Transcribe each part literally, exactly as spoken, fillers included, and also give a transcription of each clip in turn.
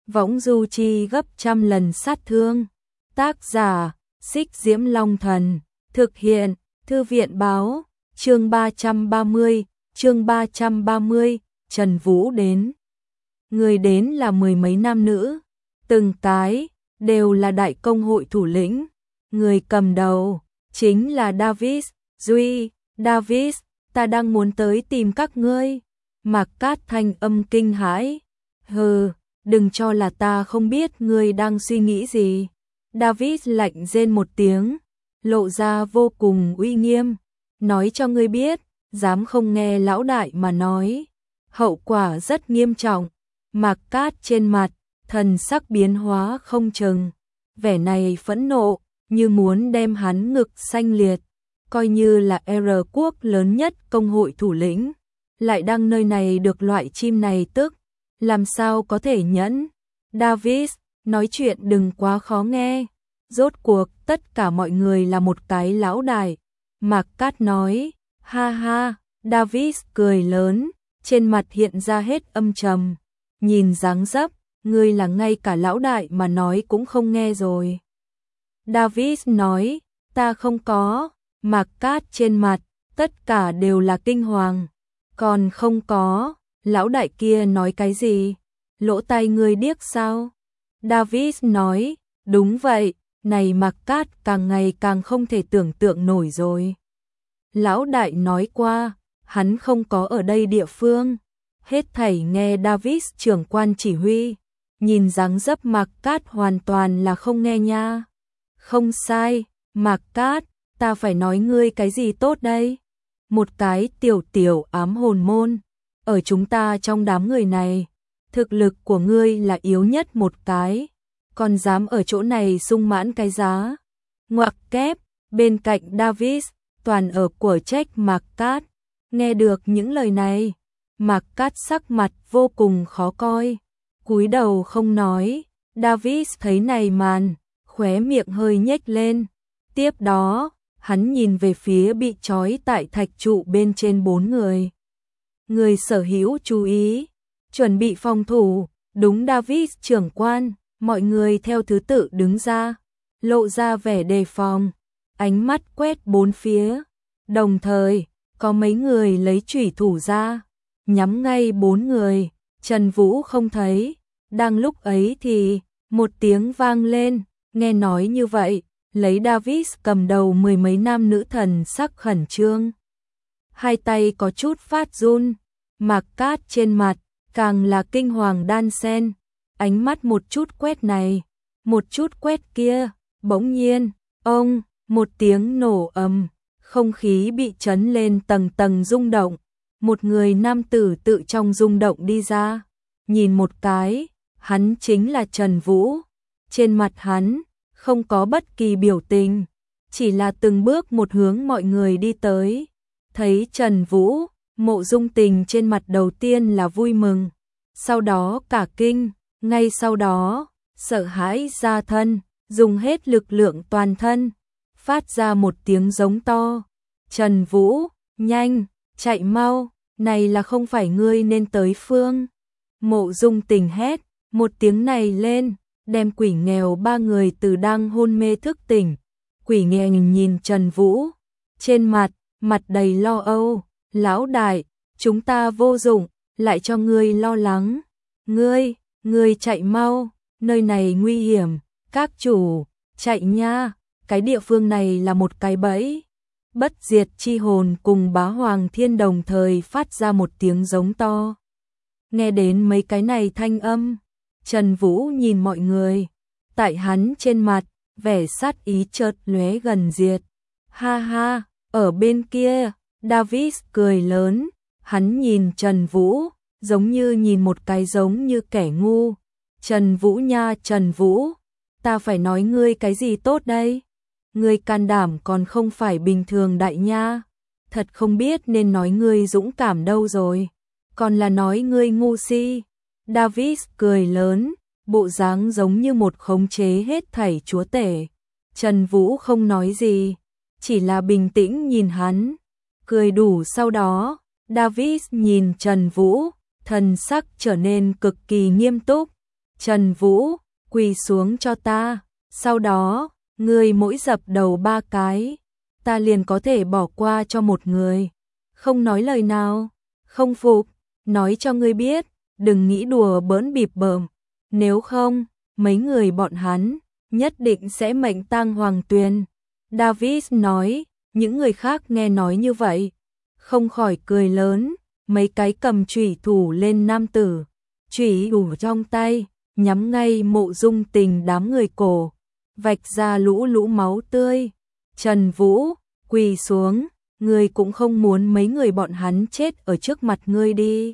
võng du chi gấp trăm lần sát thương. Tác giả, Xích Diễm Long Thần, thực hiện, Thư viện báo, chương ba trăm ba mươi, chương ba trăm ba mươi, Trần Vũ đến. Người đến là mười mấy nam nữ, từng cái, đều là đại công hội thủ lĩnh. Người cầm đầu, chính là Davis, Duy, Davis, ta đang muốn tới tìm các ngươi. Mạc Cát thanh âm kinh hãi. Hừ, đừng cho là ta không biết ngươi đang suy nghĩ gì. Davis lạnh rên một tiếng, lộ ra vô cùng uy nghiêm. Nói cho ngươi biết, dám không nghe lão đại mà nói, hậu quả rất nghiêm trọng. Mạc Cát trên mặt, thần sắc biến hóa không chừng. Vẻ này phẫn nộ, như muốn đem hắn ngực xanh liệt. Coi như là R quốc lớn nhất công hội thủ lĩnh, lại đang nơi này được loại chim này tức, làm sao có thể nhẫn. Davis, nói chuyện đừng quá khó nghe. Rốt cuộc tất cả mọi người là một cái lão đại. Mạc Cát nói, ha ha. Davis cười lớn, trên mặt hiện ra hết âm trầm. Nhìn dáng dấp, ngươi là ngay cả lão đại mà nói cũng không nghe rồi. Davis nói, ta không có. Mạc Cát trên mặt, tất cả đều là kinh hoàng. Còn không có, lão đại kia nói cái gì? Lỗ tai ngươi điếc sao? Davis nói, đúng vậy, này Mạc Cát càng ngày càng không thể tưởng tượng nổi rồi. Lão đại nói qua, hắn không có ở đây địa phương. Hết thảy nghe Davis trưởng quan chỉ huy. Nhìn dáng dấp Mạc Cát hoàn toàn là không nghe nha. Không sai, Mạc Cát, ta phải nói ngươi cái gì tốt đây? Một cái tiểu tiểu ám hồn môn, ở chúng ta trong đám người này, thực lực của ngươi là yếu nhất một cái, còn dám ở chỗ này sung mãn cái giá. Ngoặc kép, bên cạnh Davis, toàn ở của trách Mạc Cát. Nghe được những lời này, Mạc Cát sắc mặt vô cùng khó coi, cúi đầu không nói. Davis thấy này màn, khóe miệng hơi nhếch lên. Tiếp đó, hắn nhìn về phía bị trói tại thạch trụ bên trên bốn người. Người sở hữu chú ý, chuẩn bị phòng thủ. Đúng Davis trưởng quan, mọi người theo thứ tự đứng ra, lộ ra vẻ đề phòng, ánh mắt quét bốn phía. Đồng thời, có mấy người lấy chủy thủ ra, nhắm ngay bốn người. Trần Vũ không thấy. Đang lúc ấy thì, một tiếng vang lên, nghe nói như vậy. Lấy Davis cầm đầu mười mấy nam nữ thần sắc khẩn trương. Hai tay có chút phát run. Mạc Cát trên mặt, càng là kinh hoàng đan xen. Ánh mắt một chút quét này, một chút quét kia. Bỗng nhiên, ông, một tiếng nổ ầm, không khí bị chấn lên tầng tầng rung động. Một người nam tử tự trong rung động đi ra. Nhìn một cái, hắn chính là Trần Vũ. Trên mặt hắn, không có bất kỳ biểu tình, chỉ là từng bước một hướng mọi người đi tới. Thấy Trần Vũ, Mộ Dung Tình trên mặt đầu tiên là vui mừng, sau đó cả kinh, ngay sau đó, sợ hãi ra thân, dùng hết lực lượng toàn thân, phát ra một tiếng giống to. Trần Vũ, nhanh, chạy mau, này là không phải ngươi nên tới phương. Mộ Dung Tình hét, một tiếng này lên, đem quỷ nghèo ba người từ đang hôn mê thức tỉnh. Quỷ nghèo nhìn Trần Vũ, trên mặt, mặt đầy lo âu. Lão đại, chúng ta vô dụng, lại cho ngươi lo lắng. Ngươi, ngươi chạy mau, nơi này nguy hiểm. Các chủ, chạy nha, cái địa phương này là một cái bẫy. Bất diệt chi hồn cùng Bá Hoàng Thiên đồng thời phát ra một tiếng giống to. Nghe đến mấy cái này thanh âm, Trần Vũ nhìn mọi người, tại hắn trên mặt, vẻ sát ý chợt lóe gần diệt. Ha ha, ở bên kia, Davis cười lớn, hắn nhìn Trần Vũ, giống như nhìn một cái giống như kẻ ngu. Trần Vũ nha, Trần Vũ, ta phải nói ngươi cái gì tốt đây? Ngươi can đảm còn không phải bình thường đại nha, thật không biết nên nói ngươi dũng cảm đâu rồi, còn là nói ngươi ngu si. Davis cười lớn, bộ dáng giống như một khống chế hết thảy chúa tể. Trần Vũ không nói gì, chỉ là bình tĩnh nhìn hắn, cười đủ. Sau đó, Davis nhìn Trần Vũ, thần sắc trở nên cực kỳ nghiêm túc. Trần Vũ, quỳ xuống cho ta, sau đó, ngươi mỗi dập đầu ba cái, ta liền có thể bỏ qua cho một người. Không nói lời nào, không phục, nói cho ngươi biết, đừng nghĩ đùa bỡn bịp bợm, nếu không, mấy người bọn hắn nhất định sẽ mệnh tang hoàng tuyền. David nói, những người khác nghe nói như vậy, không khỏi cười lớn, mấy cái cầm chủy thủ lên nam tử, chủy thủ trong tay, nhắm ngay Mộ Dung Tình đám người cổ, vạch ra lũ lũ máu tươi. Trần Vũ, quỳ xuống, ngươi cũng không muốn mấy người bọn hắn chết ở trước mặt ngươi đi.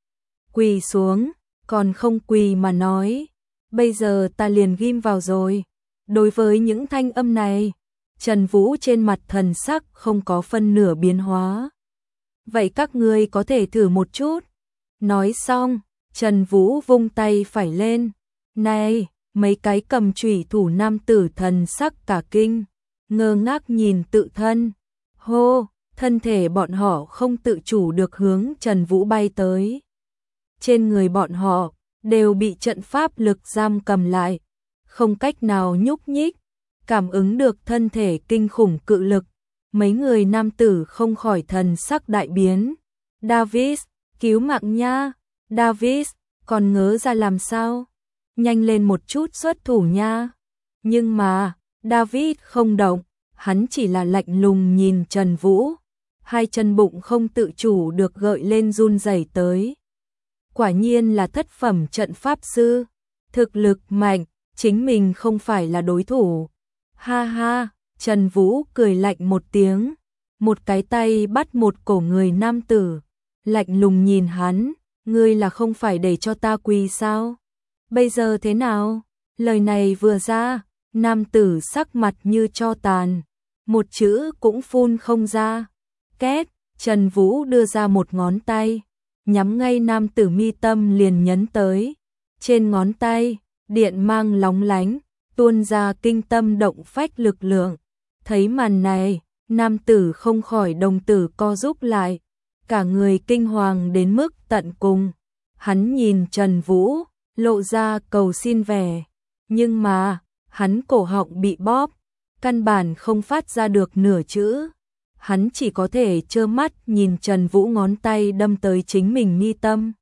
Quỳ xuống, còn không quỳ mà nói, bây giờ ta liền ghim vào rồi. Đối với những thanh âm này, Trần Vũ trên mặt thần sắc không có phân nửa biến hóa. Vậy các ngươi có thể thử một chút. Nói xong, Trần Vũ vung tay phải lên. Này, mấy cái cầm chủy thủ nam tử thần sắc cả kinh, ngơ ngác nhìn tự thân. Hô, thân thể bọn họ không tự chủ được hướng Trần Vũ bay tới. Trên người bọn họ đều bị trận pháp lực giam cầm lại, không cách nào nhúc nhích, cảm ứng được thân thể kinh khủng cự lực. Mấy người nam tử không khỏi thần sắc đại biến. David, cứu mạng nha, David, còn ngớ ra làm sao? Nhanh lên một chút xuất thủ nha. Nhưng mà, David không động, hắn chỉ là lạnh lùng nhìn Trần Vũ, hai chân bụng không tự chủ được gợi lên run rẩy tới. Quả nhiên là thất phẩm trận pháp sư, thực lực mạnh, chính mình không phải là đối thủ. Ha ha, Trần Vũ cười lạnh một tiếng, một cái tay bắt một cổ người nam tử, lạnh lùng nhìn hắn, ngươi là không phải để cho ta quỳ sao? Bây giờ thế nào? Lời này vừa ra, nam tử sắc mặt như tro tàn, một chữ cũng phun không ra. Két, Trần Vũ đưa ra một ngón tay, nhắm ngay nam tử mi tâm liền nhấn tới. Trên ngón tay, điện mang lóng lánh, tuôn ra kinh tâm động phách lực lượng. Thấy màn này, nam tử không khỏi đồng tử co rúm lại, cả người kinh hoàng đến mức tận cùng. Hắn nhìn Trần Vũ, lộ ra cầu xin vẻ, nhưng mà, hắn cổ họng bị bóp, căn bản không phát ra được nửa chữ. Hắn chỉ có thể trơ mắt nhìn Trần Vũ ngón tay đâm tới chính mình mi tâm.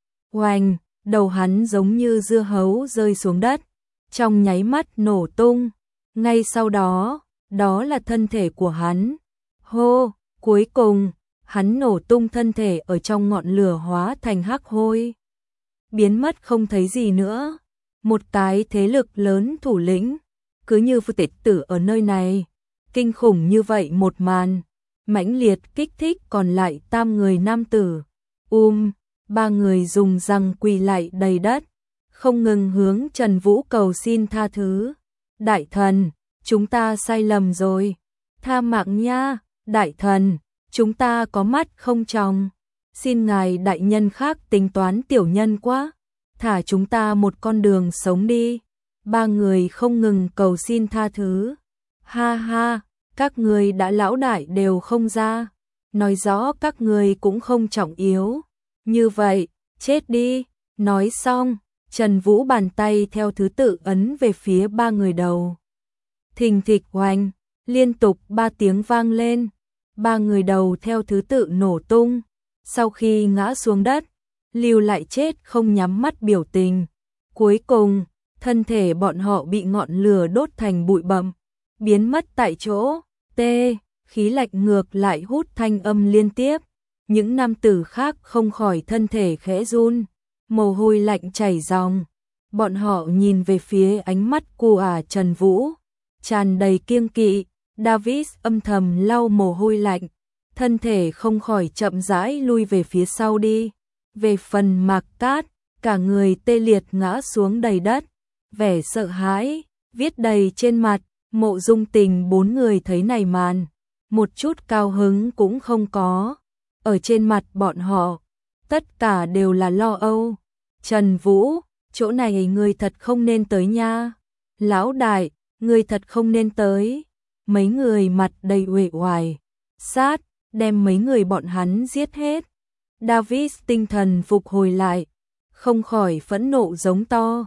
Oanh, đầu hắn giống như dưa hấu rơi xuống đất, trong nháy mắt nổ tung. Ngay sau đó, đó là thân thể của hắn. Hô, cuối cùng, hắn nổ tung thân thể ở trong ngọn lửa hóa thành hắc hôi, biến mất không thấy gì nữa. Một cái thế lực lớn thủ lĩnh, cứ như Phu Tịch Tử ở nơi này. Kinh khủng như vậy một màn, mãnh liệt kích thích còn lại tam người nam tử. Um, ba người dùng răng quỳ lại đầy đất, không ngừng hướng Trần Vũ cầu xin tha thứ. Đại thần, chúng ta sai lầm rồi, tha mạng nha, đại thần, chúng ta có mắt không tròng, xin ngài đại nhân khác tính toán tiểu nhân quá, thả chúng ta một con đường sống đi. Ba người không ngừng cầu xin tha thứ. Ha ha, các người đã lão đại đều không ra, nói rõ các người cũng không trọng yếu. Như vậy, chết đi. Nói xong, Trần Vũ bàn tay theo thứ tự ấn về phía ba người đầu. Thình thịch oanh, liên tục ba tiếng vang lên, ba người đầu theo thứ tự nổ tung. Sau khi ngã xuống đất, lưu lại chết không nhắm mắt biểu tình. Cuối cùng, thân thể bọn họ bị ngọn lửa đốt thành bụi bặm, biến mất tại chỗ. Tê, khí lạnh ngược lại hút thanh âm liên tiếp. Những nam tử khác không khỏi thân thể khẽ run, mồ hôi lạnh chảy ròng. Bọn họ nhìn về phía ánh mắt của Trần Vũ, tràn đầy kiêng kỵ. David âm thầm lau mồ hôi lạnh, thân thể không khỏi chậm rãi lui về phía sau đi. Về phần Mạc Cát, cả người tê liệt ngã xuống đầy đất, vẻ sợ hãi viết đầy trên mặt. Mộ Dung Tình bốn người thấy này màn, một chút cao hứng cũng không có. Ở trên mặt bọn họ, tất cả đều là lo âu. Trần Vũ, chỗ này người thật không nên tới nha. Lão đại, người thật không nên tới. Mấy người mặt đầy uể oải, sát, đem mấy người bọn hắn giết hết. David tinh thần phục hồi lại, không khỏi phẫn nộ giống to.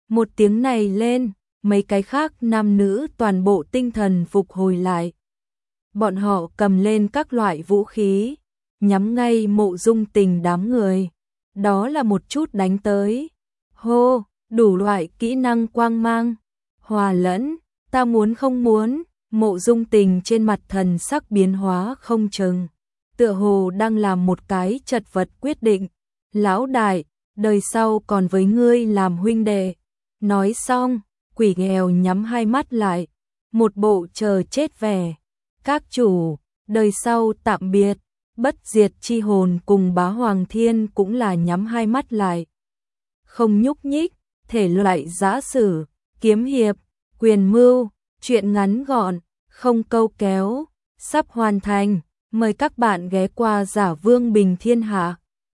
Một tiếng này lên, mấy cái khác nam nữ toàn bộ tinh thần phục hồi lại. Bọn họ cầm lên các loại vũ khí, nhắm ngay Mộ Dung Tình đám người. Đó là một chút đánh tới. Hô, đủ loại kỹ năng quang mang, hòa lẫn, ta muốn không muốn, Mộ Dung Tình trên mặt thần sắc biến hóa không chừng. Tựa hồ đang làm một cái chật vật quyết định. Lão đại, đời sau còn với ngươi làm huynh đệ. Nói xong, quỷ nghèo nhắm hai mắt lại, một bộ chờ chết vẻ. Các chủ, đời sau tạm biệt. Bất diệt chi hồn cùng Bá Hoàng Thiên cũng là nhắm hai mắt lại. Không nhúc nhích, thể loại giã sử, kiếm hiệp, quyền mưu, chuyện ngắn gọn, không câu kéo, sắp hoàn thành. Mời các bạn ghé qua Giả Vương Bình Thiên Hạ.